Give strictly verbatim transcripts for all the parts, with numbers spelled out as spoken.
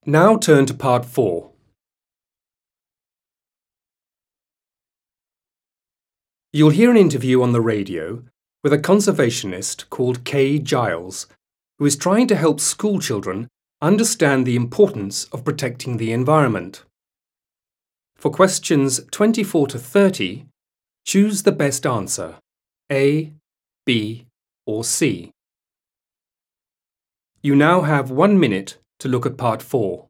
Now turn to part four. You'll hear an interview on the radio with a conservationist called Kay Giles, who is trying to help school children understand the importance of protecting the environment. For questions twenty-four to thirty, choose the best answer, A, B, or C. You now have one minute to look at part four.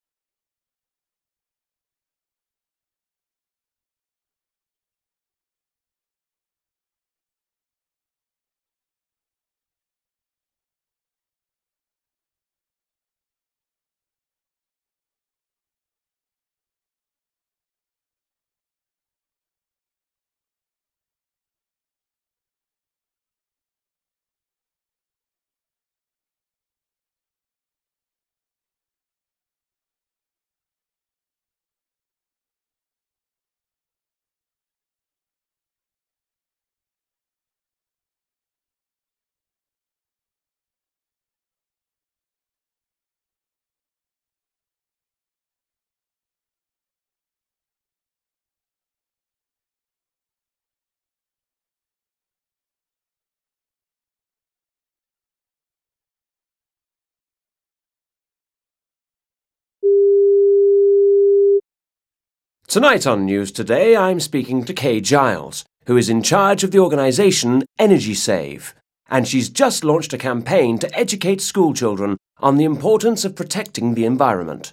Tonight on News Today, I'm speaking to Kay Giles, who is in charge of the organisation Energy Save, and she's just launched a campaign to educate school children on the importance of protecting the environment.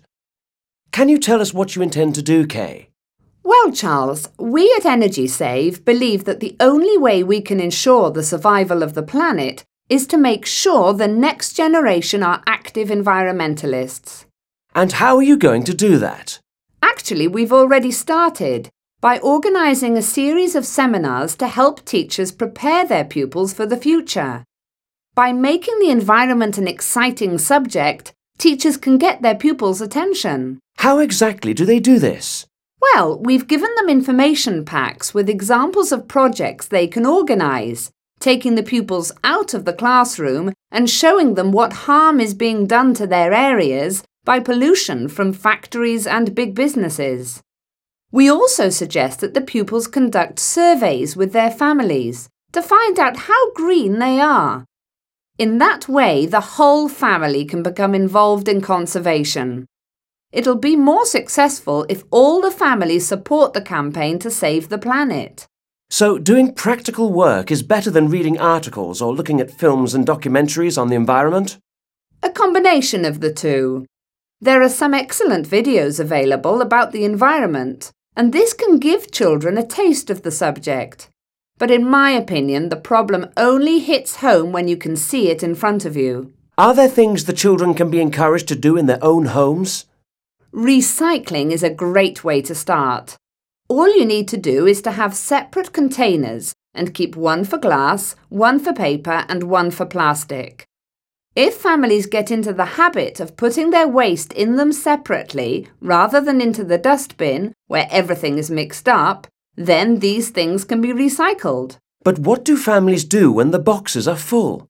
Can you tell us what you intend to do, Kay? Well, Charles, we at Energy Save believe that the only way we can ensure the survival of the planet is to make sure the next generation are active environmentalists. And how are you going to do that? Actually, we've already started by organising a series of seminars to help teachers prepare their pupils for the future. By making the environment an exciting subject, teachers can get their pupils' attention. How exactly do they do this? Well, we've given them information packs with examples of projects they can organise, taking the pupils out of the classroom and showing them what harm is being done to their areas by pollution from factories and big businesses. We also suggest that the pupils conduct surveys with their families to find out how green they are. In that way, the whole family can become involved in conservation. It'll be more successful if all the families support the campaign to save the planet. So, doing practical work is better than reading articles or looking at films and documentaries on the environment? A combination of the two. There are some excellent videos available about the environment, and this can give children a taste of the subject. But in my opinion, the problem only hits home when you can see it in front of you. Are there things the children can be encouraged to do in their own homes? Recycling is a great way to start. All you need to do is to have separate containers and keep one for glass, one for paper, and one for plastic. If families get into the habit of putting their waste in them separately rather than into the dustbin where everything is mixed up, then these things can be recycled. But what do families do when the boxes are full?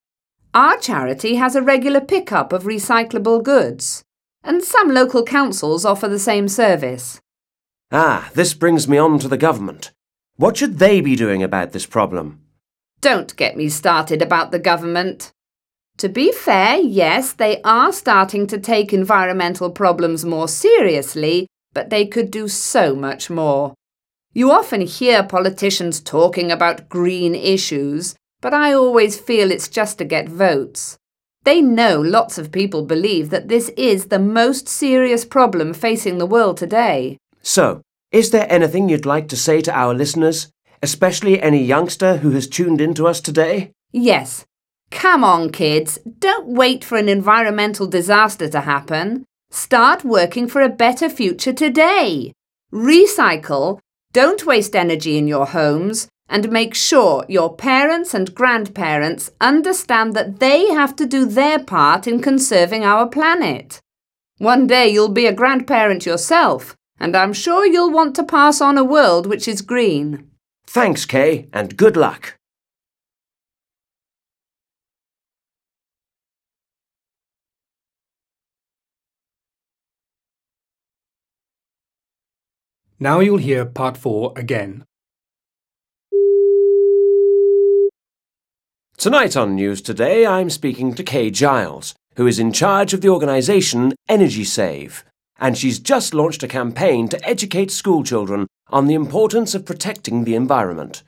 Our charity has a regular pickup of recyclable goods, and some local councils offer the same service. Ah, this brings me on to the government. What should they be doing about this problem? Don't get me started about the government. To be fair, yes, they are starting to take environmental problems more seriously, but they could do so much more. You often hear politicians talking about green issues, but I always feel it's just to get votes. They know lots of people believe that this is the most serious problem facing the world today. So, is there anything you'd like to say to our listeners, especially any youngster who has tuned in to us today? Yes. Come on, kids. Don't wait for an environmental disaster to happen. Start working for a better future today. Recycle, don't waste energy in your homes, and make sure your parents and grandparents understand that they have to do their part in conserving our planet. One day you'll be a grandparent yourself, and I'm sure you'll want to pass on a world which is green. Thanks, Kay, and good luck. Now you'll hear part four again. Tonight on News Today, I'm speaking to Kay Giles, who is in charge of the organisation Energy Save, and she's just launched a campaign to educate schoolchildren on the importance of protecting the environment.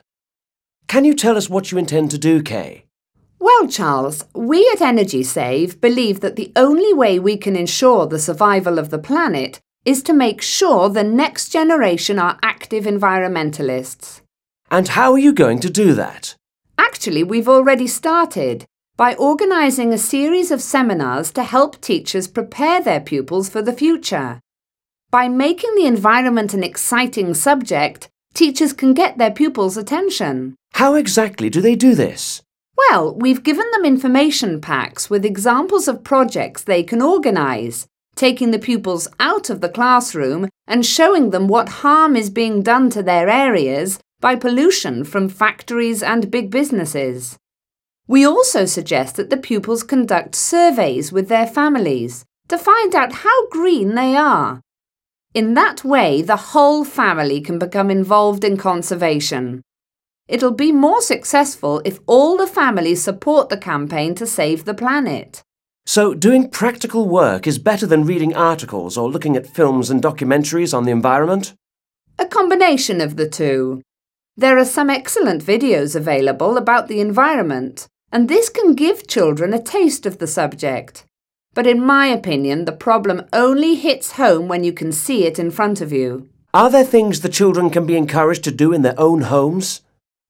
Can you tell us what you intend to do, Kay? Well, Charles, we at Energy Save believe that the only way we can ensure the survival of the planet is to make sure the next generation are active environmentalists. And how are you going to do that? Actually, we've already started by organising a series of seminars to help teachers prepare their pupils for the future. By making the environment an exciting subject, teachers can get their pupils' attention. How exactly do they do this? Well, we've given them information packs with examples of projects they can organise, taking the pupils out of the classroom and showing them what harm is being done to their areas by pollution from factories and big businesses. We also suggest that the pupils conduct surveys with their families to find out how green they are. In that way, the whole family can become involved in conservation. It'll be more successful if all the families support the campaign to save the planet. So, doing practical work is better than reading articles or looking at films and documentaries on the environment? A combination of the two. There are some excellent videos available about the environment, and this can give children a taste of the subject. But in my opinion, the problem only hits home when you can see it in front of you. Are there things the children can be encouraged to do in their own homes?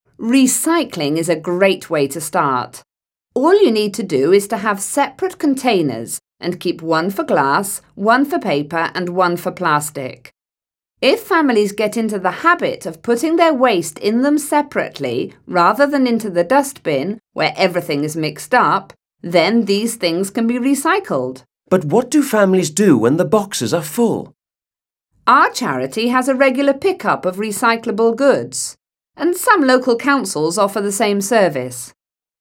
Recycling is a great way to start. All you need to do is to have separate containers and keep one for glass, one for paper and one for plastic. If families get into the habit of putting their waste in them separately rather than into the dustbin where everything is mixed up, then these things can be recycled. But what do families do when the boxes are full? Our charity has a regular pickup of recyclable goods, and some local councils offer the same service.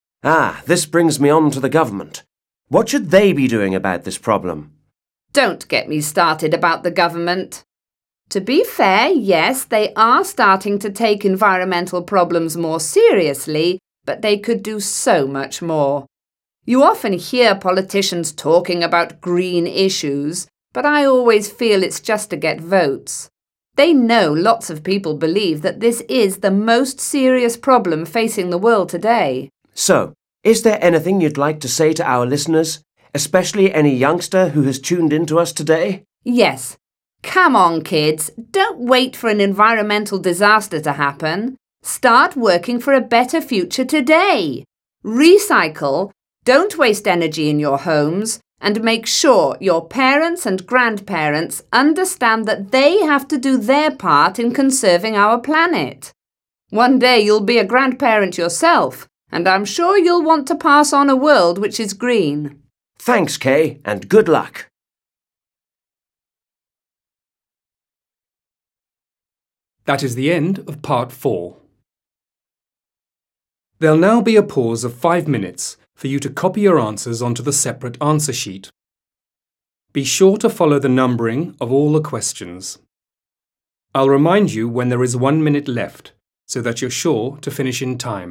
Ah, this brings me on to the government. What should they be doing about this problem? Don't get me started about the government. To be fair, yes, they are starting to take environmental problems more seriously, but they could do so much more. You often hear politicians talking about green issues, but I always feel it's just to get votes. They know lots of people believe that this is the most serious problem facing the world today. So, is there anything you'd like to say to our listeners, especially any youngster who has tuned in to us today? Yes. Come on, kids. Don't wait for an environmental disaster to happen. Start working for a better future today. Recycle, don't waste energy in your homes, and make sure your parents and grandparents understand that they have to do their part in conserving our planet. One day you'll be a grandparent yourself, and I'm sure you'll want to pass on a world which is green. Thanks, Kay, and good luck. That is the end of part four. There'll now be a pause of five minutes for you to copy your answers onto the separate answer sheet. Be sure to follow the numbering of all the questions. I'll remind you when there is one minute left, so that you're sure to finish in time.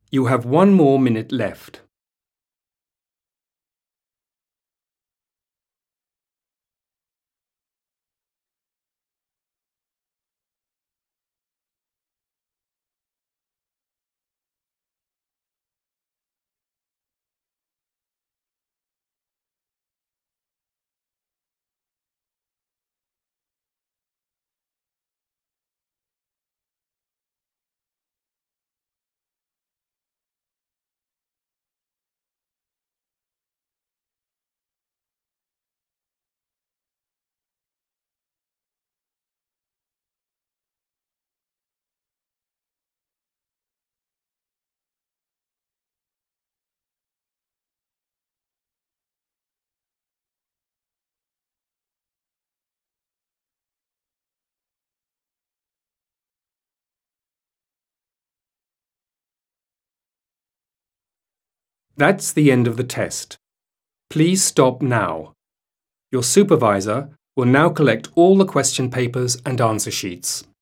You have one more minute left. That's the end of the test. Please stop now. Your supervisor will now collect all the question papers and answer sheets.